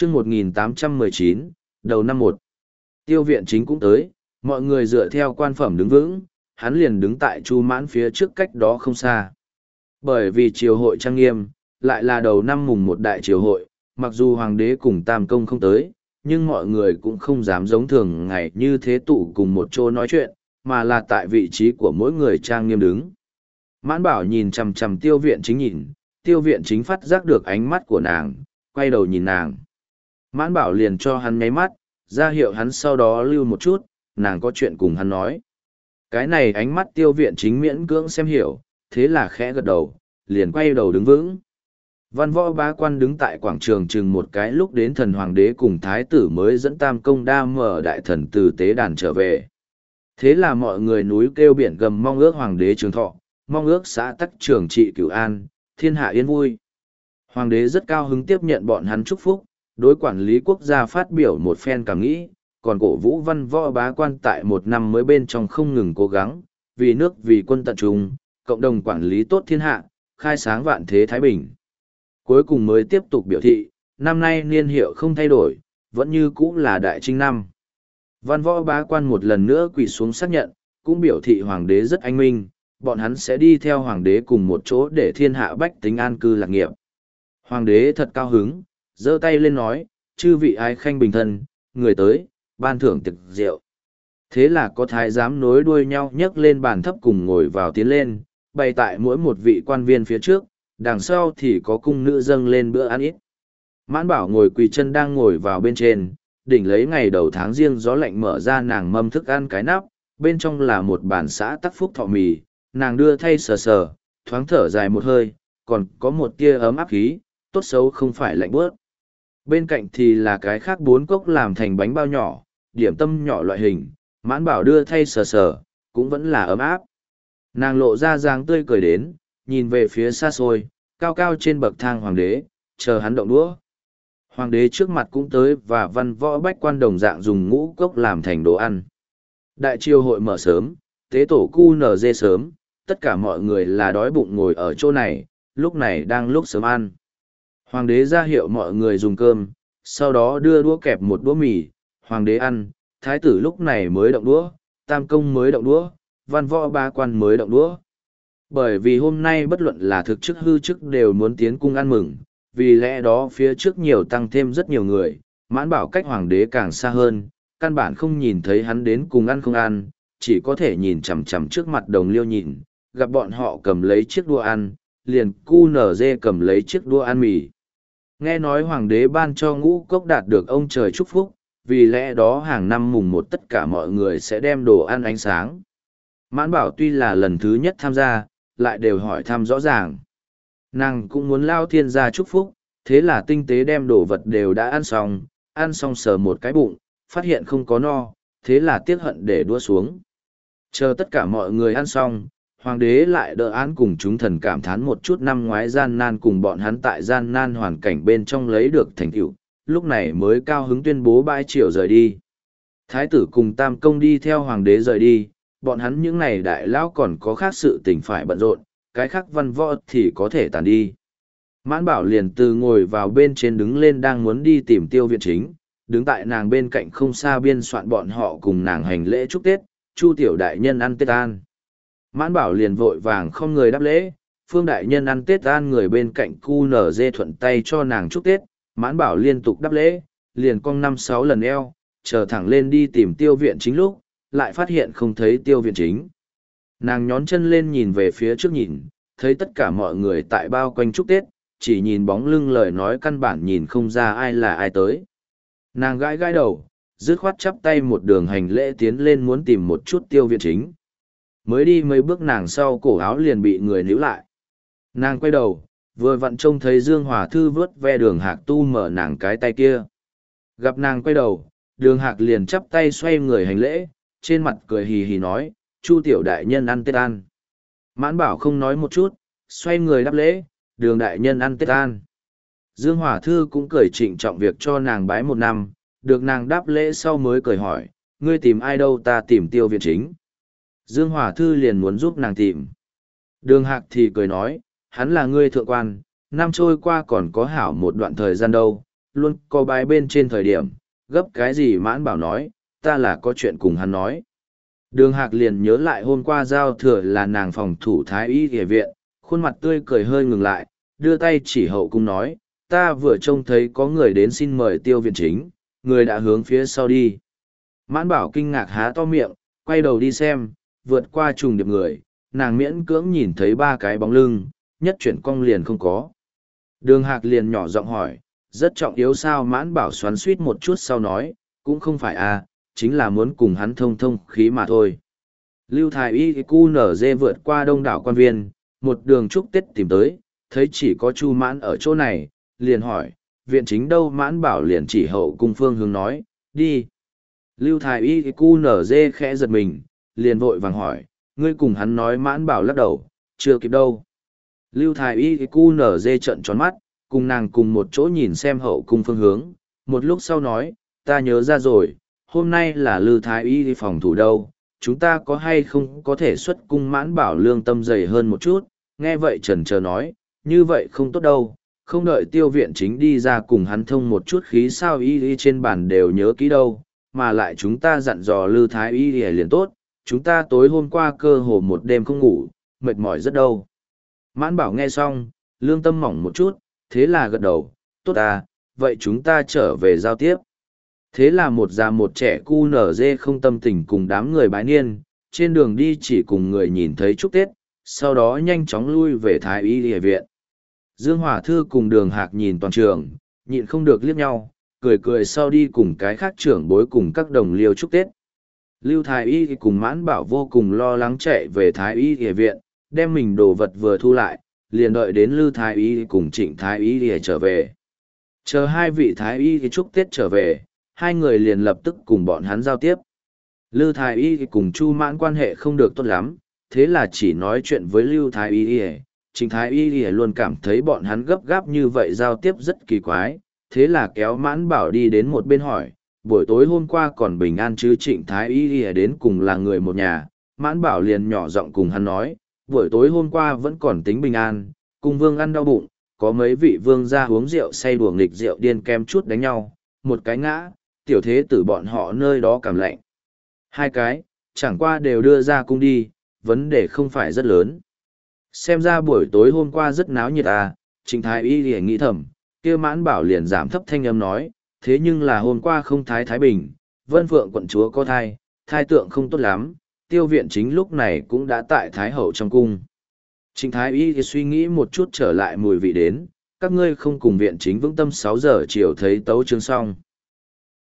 chương 1819, đầu năm một. Tiêu viện chính cũng tới, mọi người dựa theo quan phẩm đứng vững, hắn liền đứng tại Chu Mãn phía trước cách đó không xa. Bởi vì triều hội trang nghiêm, lại là đầu năm mùng một đại triều hội, mặc dù hoàng đế cùng tam công không tới, nhưng mọi người cũng không dám giống thường ngày như thế tụ cùng một chỗ nói chuyện, mà là tại vị trí của mỗi người trang nghiêm đứng. Mãn Bảo nhìn chằm chằm tiêu viện chính nhìn, tiêu viện chính phát giác được ánh mắt của nàng, quay đầu nhìn nàng. Mãn Bảo liền cho hắn nháy mắt, ra hiệu hắn sau đó lưu một chút, nàng có chuyện cùng hắn nói. Cái này ánh mắt tiêu viện chính miễn cưỡng xem hiểu, thế là khẽ gật đầu, liền quay đầu đứng vững. Văn võ bá quan đứng tại quảng trường chừng một cái lúc đến thần hoàng đế cùng thái tử mới dẫn tam công đa mở đại thần từ tế đàn trở về. Thế là mọi người núi kêu biển gầm mong ước hoàng đế trường thọ, mong ước xã tắc trường trị cửu an, thiên hạ yên vui. Hoàng đế rất cao hứng tiếp nhận bọn hắn chúc phúc, đối quản lý quốc gia phát biểu một phen cảm nghĩ, còn cổ vũ văn võ bá quan tại một năm mới bên trong không ngừng cố gắng, vì nước vì quân tận trung, cộng đồng quản lý tốt thiên hạ, khai sáng vạn thế Thái Bình. Cuối cùng mới tiếp tục biểu thị, năm nay niên hiệu không thay đổi, vẫn như cũ là đại trinh năm. Văn võ bá quan một lần nữa quỳ xuống xác nhận, cũng biểu thị hoàng đế rất anh minh, bọn hắn sẽ đi theo hoàng đế cùng một chỗ để thiên hạ bách tính an cư lạc nghiệp. Hoàng đế thật cao hứng, giơ tay lên nói, chư vị ái khanh bình thân, người tới, ban thưởng tiệc rượu. Thế là có thái giám nối đuôi nhau nhấc lên bàn thấp cùng ngồi vào tiến lên, bày tại mỗi một vị quan viên phía trước, đằng sau thì có cung nữ dâng lên bữa ăn ít. Mãn Bảo ngồi quỳ chân đang ngồi vào bên trên, đỉnh lấy ngày đầu tháng riêng gió lạnh mở ra nàng mâm thức ăn cái nắp, bên trong là một bản xã tắc phúc thọ mì, nàng đưa thay sờ sờ, thoáng thở dài một hơi, còn có một tia ấm áp khí, tốt xấu không phải lạnh bớt. Bên cạnh thì là cái khác 4 cốc làm thành bánh bao nhỏ, điểm tâm nhỏ loại hình, Mãn Bảo đưa thay sờ sờ, cũng vẫn là ấm áp. Nàng lộ ra dáng tươi cười đến, nhìn về phía xa xôi, cao cao trên bậc thang hoàng đế, chờ hắn động đũa. Hoàng đế trước mặt cũng tới và văn võ bách quan đồng dạng dùng ngũ cốc làm thành đồ ăn. Đại triều hội mở sớm, tế tổ cu nở dê sớm, tất cả mọi người là đói bụng ngồi ở chỗ này, lúc này đang lúc sớm ăn. Hoàng đế ra hiệu mọi người dùng cơm, sau đó đưa đũa kẹp một đũa mì, hoàng đế ăn, thái tử lúc này mới động đũa, tam công mới động đũa, văn võ ba quan mới động đũa. Bởi vì hôm nay bất luận là thực chức hư chức đều muốn tiến cung ăn mừng, vì lẽ đó phía trước nhiều tăng thêm rất nhiều người, Mãn Bảo cách hoàng đế càng xa hơn, căn bản không nhìn thấy hắn đến cùng ăn không ăn, chỉ có thể nhìn chằm chằm trước mặt đồng liêu nhìn, gặp bọn họ cầm lấy chiếc đũa ăn, liền cu nở dê cầm lấy chiếc đũa ăn mì. Nghe nói hoàng đế ban cho ngũ cốc đạt được ông trời chúc phúc, vì lẽ đó hàng năm mùng một tất cả mọi người sẽ đem đồ ăn ánh sáng. Mãn Bảo tuy là lần thứ nhất tham gia, lại đều hỏi thăm rõ ràng. Nàng cũng muốn lao thiên gia chúc phúc, thế là tinh tế đem đồ vật đều đã ăn xong sờ một cái bụng, phát hiện không có no, thế là tiếc hận để đua xuống. Chờ tất cả mọi người ăn xong, hoàng đế lại đỡ án cùng chúng thần cảm thán một chút năm ngoái gian nan cùng bọn hắn tại gian nan hoàn cảnh bên trong lấy được thành tựu, lúc này mới cao hứng tuyên bố bãi triều rời đi. Thái tử cùng tam công đi theo hoàng đế rời đi, bọn hắn những này đại lão còn có khác sự tình phải bận rộn, cái khác văn võ thì có thể tàn đi. Mãn Bảo liền từ ngồi vào bên trên đứng lên đang muốn đi tìm tiêu viện chính, đứng tại nàng bên cạnh không xa biên soạn bọn họ cùng nàng hành lễ chúc Tết, Chu tiểu đại nhân ăn Tết an. Mãn Bảo liền vội vàng không người đáp lễ, Phương đại nhân ăn Tết an người bên cạnh cu nở dê thuận tay cho nàng chúc Tết, Mãn Bảo liên tục đáp lễ, liền cong 5-6 lần eo, chờ thẳng lên đi tìm tiêu viện chính lúc, lại phát hiện không thấy tiêu viện chính. Nàng nhón chân lên nhìn về phía trước nhìn, thấy tất cả mọi người tại bao quanh chúc Tết, chỉ nhìn bóng lưng lời nói căn bản nhìn không ra ai là ai tới. Nàng gãi gãi đầu, dứt khoát chắp tay một đường hành lễ tiến lên muốn tìm một chút tiêu viện chính. Mới đi mấy bước nàng sau cổ áo liền bị người níu lại. Nàng quay đầu, vừa vặn trông thấy Dương Hòa Thư vớt ve Đường Hạc tu mở nàng cái tay kia. Gặp nàng quay đầu, Đường Hạc liền chắp tay xoay người hành lễ, trên mặt cười hì hì nói, Chu tiểu đại nhân ăn Tết an. Mãn Bảo không nói một chút, xoay người đáp lễ, Đường đại nhân ăn Tết an. Dương Hòa Thư cũng cười trịnh trọng việc cho nàng bái một năm, được nàng đáp lễ sau mới cười hỏi, ngươi tìm ai đâu, ta tìm tiêu viện chính. Dương Hòa Thư liền muốn giúp nàng tìm. Đường Hạc thì cười nói, hắn là ngươi thượng quan, năm trôi qua còn có hảo một đoạn thời gian đâu, luôn có bái bên trên thời điểm, gấp cái gì Mãn Bảo nói, ta là có chuyện cùng hắn nói. Đường Hạc liền nhớ lại hôm qua giao thừa là nàng phòng thủ thái y y viện, khuôn mặt tươi cười hơi ngừng lại, đưa tay chỉ hậu cung nói, ta vừa trông thấy có người đến xin mời Tiêu viện chính, người đã hướng phía sau đi. Mãn Bảo kinh ngạc há to miệng, quay đầu đi xem, vượt qua trùng điệp người, nàng miễn cưỡng nhìn thấy ba cái bóng lưng, nhất chuyển cong liền không có. Đường Hạc liền nhỏ giọng hỏi, rất trọng yếu sao? Mãn Bảo xoắn suýt một chút sau nói, cũng không phải à, chính là muốn cùng hắn thông thông khí mà thôi. Lưu Thái Y cu nở dê vượt qua đông đảo quan viên, một đường chúc Tết tìm tới, thấy chỉ có Chu Mãn ở chỗ này, liền hỏi, viện chính đâu? Mãn Bảo liền chỉ hậu cung phương hướng nói, đi. Lưu Thái Y cu nở dê khẽ giật mình, liền vội vàng hỏi, ngươi cùng hắn nói? Mãn Bảo lắc đầu, chưa kịp đâu. Lưu Thái Y cu nở dê trợn tròn mắt, cùng nàng cùng một chỗ nhìn xem hậu cung phương hướng, một lúc sau nói, ta nhớ ra rồi, hôm nay là Lưu Thái Y phòng thủ đâu, chúng ta có hay không có thể xuất cung? Mãn Bảo lương tâm dày hơn một chút, nghe vậy chần chờ nói, như vậy không tốt đâu, không đợi Tiêu viện chính đi ra cùng hắn thông một chút khí sao? Y trên bàn đều nhớ kỹ đâu, mà lại chúng ta dặn dò Lưu Thái Y liền tốt, chúng ta tối hôm qua cơ hồ một đêm không ngủ, mệt mỏi rất đâu. Mãn Bảo nghe xong, lương tâm mỏng một chút, thế là gật đầu, tốt à, vậy chúng ta trở về giao tiếp. Thế là một già một trẻ cu nở dê không tâm tình cùng đám người bái niên, trên đường đi chỉ cùng người nhìn thấy chúc Tết, sau đó nhanh chóng lui về Thái Y Y viện. Dương Hòa Thư cùng Đường Hạc nhìn toàn trường, nhịn không được liếc nhau, cười cười sau đi cùng cái khác trưởng bối cùng các đồng liêu chúc Tết. Lưu Thái Y cùng Mãn Bảo vô cùng lo lắng chạy về Thái Y Y viện, đem mình đồ vật vừa thu lại, liền đợi đến Lưu Thái Y cùng Trịnh Thái Y trở về. Chờ hai vị Thái Y chúc Tết trở về, hai người liền lập tức cùng bọn hắn giao tiếp. Lưu Thái Y cùng Chu Mãn quan hệ không được tốt lắm, thế là chỉ nói chuyện với Lưu Thái Y. Trịnh Thái Y luôn cảm thấy bọn hắn gấp gáp như vậy giao tiếp rất kỳ quái, thế là kéo Mãn Bảo đi đến một bên hỏi, buổi tối hôm qua còn bình an chứ? Trịnh Thái Y đến cùng là người một nhà, Mãn Bảo liền nhỏ giọng cùng hắn nói, buổi tối hôm qua vẫn còn tính bình an, cùng vương ăn đau bụng, có mấy vị vương ra uống rượu say đùa nghịch rượu điên kem chút đánh nhau, một cái ngã, tiểu thế tử bọn họ nơi đó cảm lạnh. Hai cái, chẳng qua đều đưa ra cung đi, vấn đề không phải rất lớn. Xem ra buổi tối hôm qua rất náo nhiệt à, Trịnh Thái Y liền nghĩ thầm, kia Mãn Bảo liền giảm thấp thanh âm nói, thế nhưng là hôm qua không thái bình, Vân Phượng quận chúa có thai, thai tượng không tốt lắm, Tiêu viện chính lúc này cũng đã tại Thái hậu trong cung. Trịnh Thái Y thì suy nghĩ một chút trở lại mùi vị đến, các ngươi không cùng viện chính vững tâm 6 giờ chiều thấy tấu chương xong.